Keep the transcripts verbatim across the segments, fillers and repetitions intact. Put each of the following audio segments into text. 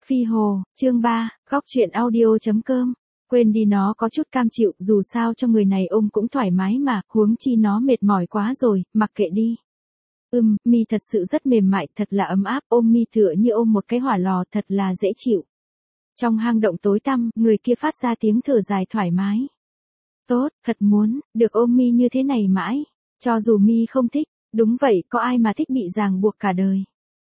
Phi Hồ, chương ba, góc truyện audio.com. Quên đi, nó có chút cam chịu, dù sao cho người này ôm cũng thoải mái mà, huống chi nó mệt mỏi quá rồi, mặc kệ đi. Ừm, mi thật sự rất mềm mại, thật là ấm áp, ôm mi tựa như ôm một cái hỏa lò, thật là dễ chịu. Trong hang động tối tăm, người kia phát ra tiếng thở dài thoải mái. Tốt, thật muốn, được ôm mi như thế này mãi, cho dù mi không thích, đúng vậy, có ai mà thích bị ràng buộc cả đời.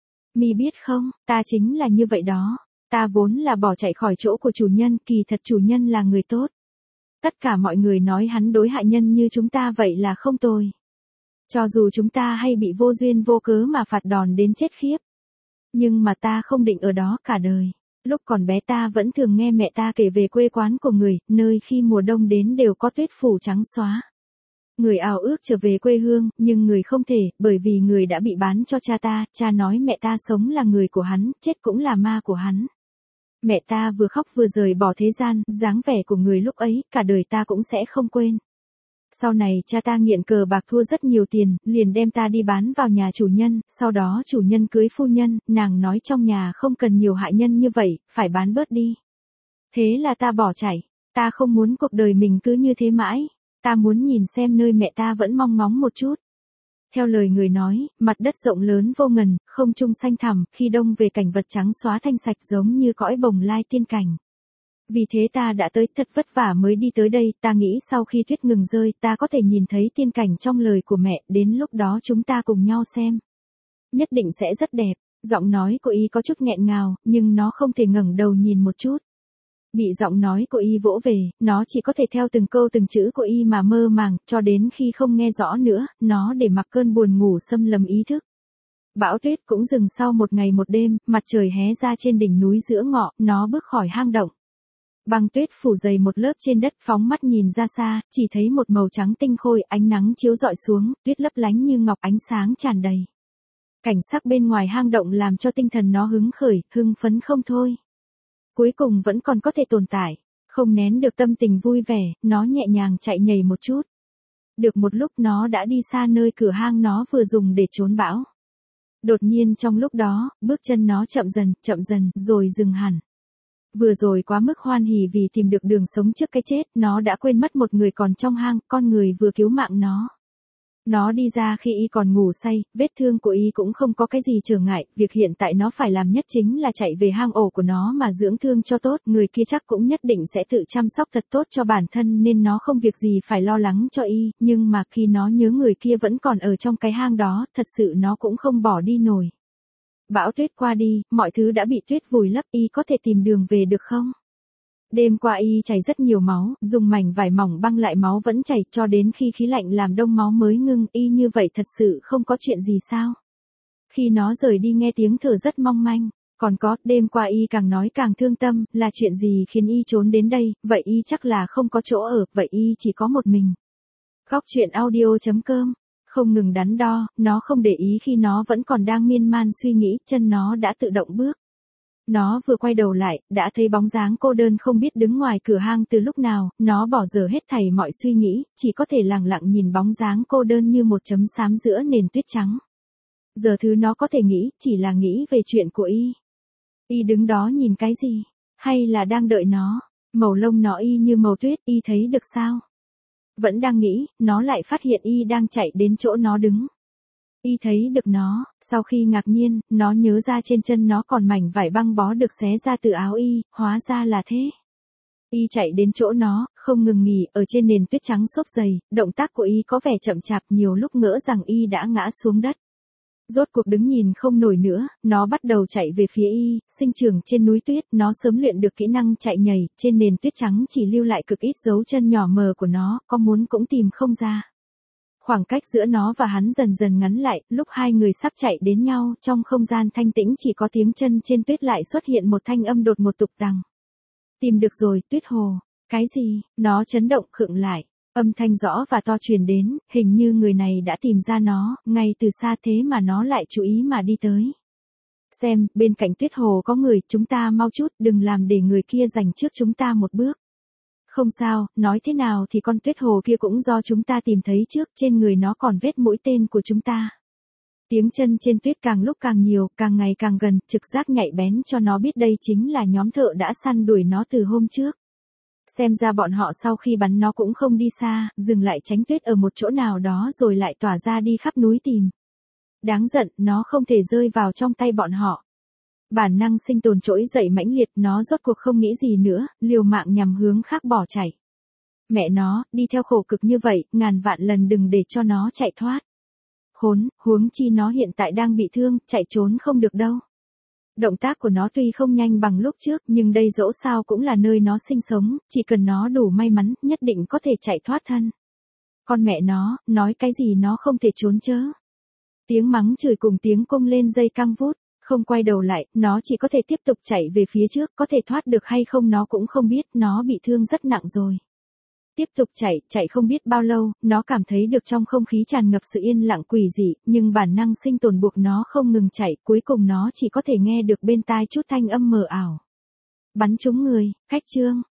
Mi biết không, ta chính là như vậy đó. Ta vốn là bỏ chạy khỏi chỗ của chủ nhân, kỳ thật chủ nhân là người tốt. Tất cả mọi người nói hắn đối hạ nhân như chúng ta vậy là không tồi. Cho dù chúng ta hay bị vô duyên vô cớ mà phạt đòn đến chết khiếp. Nhưng mà ta không định ở đó cả đời. Lúc còn bé ta vẫn thường nghe mẹ ta kể về quê quán của người, nơi khi mùa đông đến đều có tuyết phủ trắng xóa. Người ao ước trở về quê hương, nhưng người không thể, bởi vì người đã bị bán cho cha ta, cha nói mẹ ta sống là người của hắn, chết cũng là ma của hắn. Mẹ ta vừa khóc vừa rời bỏ thế gian, dáng vẻ của người lúc ấy, cả đời ta cũng sẽ không quên. Sau này cha ta nghiện cờ bạc thua rất nhiều tiền, liền đem ta đi bán vào nhà chủ nhân, sau đó chủ nhân cưới phu nhân, nàng nói trong nhà không cần nhiều hạ nhân như vậy, phải bán bớt đi. Thế là ta bỏ chạy, ta không muốn cuộc đời mình cứ như thế mãi. Ta muốn nhìn xem nơi mẹ ta vẫn mong ngóng một chút. Theo lời người nói, mặt đất rộng lớn vô ngần, không trung xanh thẳm, khi đông về cảnh vật trắng xóa thanh sạch giống như cõi bồng lai tiên cảnh. Vì thế ta đã tới thật vất vả mới đi tới đây, ta nghĩ sau khi tuyết ngừng rơi ta có thể nhìn thấy tiên cảnh trong lời của mẹ, đến lúc đó chúng ta cùng nhau xem. Nhất định sẽ rất đẹp, giọng nói của y có chút nghẹn ngào, nhưng nó không thể ngẩng đầu nhìn một chút. Bị giọng nói của y vỗ về, nó chỉ có thể theo từng câu từng chữ của y mà mơ màng, cho đến khi không nghe rõ nữa, nó để mặc cơn buồn ngủ xâm lấn ý thức. Bão tuyết cũng dừng sau một ngày một đêm, mặt trời hé ra trên đỉnh núi giữa ngọ, nó bước khỏi hang động. Băng tuyết phủ dày một lớp trên đất, phóng mắt nhìn ra xa, chỉ thấy một màu trắng tinh khôi, ánh nắng chiếu rọi xuống, tuyết lấp lánh như ngọc, ánh sáng tràn đầy. Cảnh sắc bên ngoài hang động làm cho tinh thần nó hứng khởi, hưng phấn không thôi. Cuối cùng vẫn còn có thể tồn tại, không nén được tâm tình vui vẻ, nó nhẹ nhàng chạy nhảy một chút. Được một lúc nó đã đi xa nơi cửa hang nó vừa dùng để trốn bão. Đột nhiên trong lúc đó, bước chân nó chậm dần, chậm dần, rồi dừng hẳn. Vừa rồi quá mức hoan hỉ vì tìm được đường sống trước cái chết, nó đã quên mất một người còn trong hang, con người vừa cứu mạng nó. Nó đi ra khi y còn ngủ say, vết thương của y cũng không có cái gì trở ngại, việc hiện tại nó phải làm nhất chính là chạy về hang ổ của nó mà dưỡng thương cho tốt, người kia chắc cũng nhất định sẽ tự chăm sóc thật tốt cho bản thân nên nó không việc gì phải lo lắng cho y, nhưng mà khi nó nhớ người kia vẫn còn ở trong cái hang đó, thật sự nó cũng không bỏ đi nổi. Bão tuyết qua đi, mọi thứ đã bị tuyết vùi lấp, y có thể tìm đường về được không? Đêm qua y chảy rất nhiều máu, dùng mảnh vải mỏng băng lại máu vẫn chảy, cho đến khi khí lạnh làm đông máu mới ngưng, y như vậy thật sự không có chuyện gì sao? Khi nó rời đi nghe tiếng thở rất mong manh, còn có, đêm qua y càng nói càng thương tâm, là chuyện gì khiến y trốn đến đây, vậy y chắc là không có chỗ ở, vậy y chỉ có một mình. Góc truyện audio.com, không ngừng đắn đo, nó không để ý khi nó vẫn còn đang miên man suy nghĩ, chân nó đã tự động bước. Nó vừa quay đầu lại, đã thấy bóng dáng cô đơn không biết đứng ngoài cửa hang từ lúc nào, nó bỏ dở hết thảy mọi suy nghĩ, chỉ có thể lặng lặng nhìn bóng dáng cô đơn như một chấm xám giữa nền tuyết trắng. Giờ thứ nó có thể nghĩ, chỉ là nghĩ về chuyện của y. Y đứng đó nhìn cái gì? Hay là đang đợi nó? Màu lông nó y như màu tuyết, y thấy được sao? Vẫn đang nghĩ, nó lại phát hiện y đang chạy đến chỗ nó đứng. Y thấy được nó, sau khi ngạc nhiên, nó nhớ ra trên chân nó còn mảnh vải băng bó được xé ra từ áo y, hóa ra là thế. Y chạy đến chỗ nó, không ngừng nghỉ, ở trên nền tuyết trắng xốp dày, động tác của y có vẻ chậm chạp, nhiều lúc ngỡ rằng y đã ngã xuống đất. Rốt cuộc đứng nhìn không nổi nữa, nó bắt đầu chạy về phía y, sinh trưởng trên núi tuyết, nó sớm luyện được kỹ năng chạy nhảy, trên nền tuyết trắng chỉ lưu lại cực ít dấu chân nhỏ mờ của nó, có muốn cũng tìm không ra. Khoảng cách giữa nó và hắn dần dần ngắn lại, lúc hai người sắp chạy đến nhau, trong không gian thanh tĩnh chỉ có tiếng chân trên tuyết lại xuất hiện một thanh âm đột một tục tằng. Tìm được rồi, Tuyết Hồ. Cái gì? Nó chấn động khựng lại. Âm thanh rõ và to truyền đến, hình như người này đã tìm ra nó, ngay từ xa thế mà nó lại chú ý mà đi tới. Xem, bên cạnh Tuyết Hồ có người, chúng ta mau chút, đừng làm để người kia giành trước chúng ta một bước. Không sao, nói thế nào thì con Tuyết Hồ kia cũng do chúng ta tìm thấy trước, trên người nó còn vết mũi tên của chúng ta. Tiếng chân trên tuyết càng lúc càng nhiều, càng ngày càng gần, trực giác nhạy bén cho nó biết đây chính là nhóm thợ đã săn đuổi nó từ hôm trước. Xem ra bọn họ sau khi bắn nó cũng không đi xa, dừng lại tránh tuyết ở một chỗ nào đó rồi lại tỏa ra đi khắp núi tìm. Đáng giận, nó không thể rơi vào trong tay bọn họ. Bản năng sinh tồn trỗi dậy mãnh liệt, nó rốt cuộc không nghĩ gì nữa, liều mạng nhằm hướng khác bỏ chạy. Mẹ nó, đi theo khổ cực như vậy, ngàn vạn lần đừng để cho nó chạy thoát. Khốn, huống chi nó hiện tại đang bị thương, chạy trốn không được đâu. Động tác của nó tuy không nhanh bằng lúc trước, nhưng đây dẫu sao cũng là nơi nó sinh sống, chỉ cần nó đủ may mắn, nhất định có thể chạy thoát thân. Con mẹ nó, nói cái gì nó không thể trốn chớ. Tiếng mắng chửi cùng tiếng cung lên dây căng vút, không quay đầu lại, nó chỉ có thể tiếp tục chạy về phía trước, có thể thoát được hay không nó cũng không biết, nó bị thương rất nặng rồi. Tiếp tục chạy, chạy không biết bao lâu, nó cảm thấy được trong không khí tràn ngập sự yên lặng quỷ dị, nhưng bản năng sinh tồn buộc nó không ngừng chạy, cuối cùng nó chỉ có thể nghe được bên tai chút thanh âm mờ ảo. Bắn trúng người, khách trương,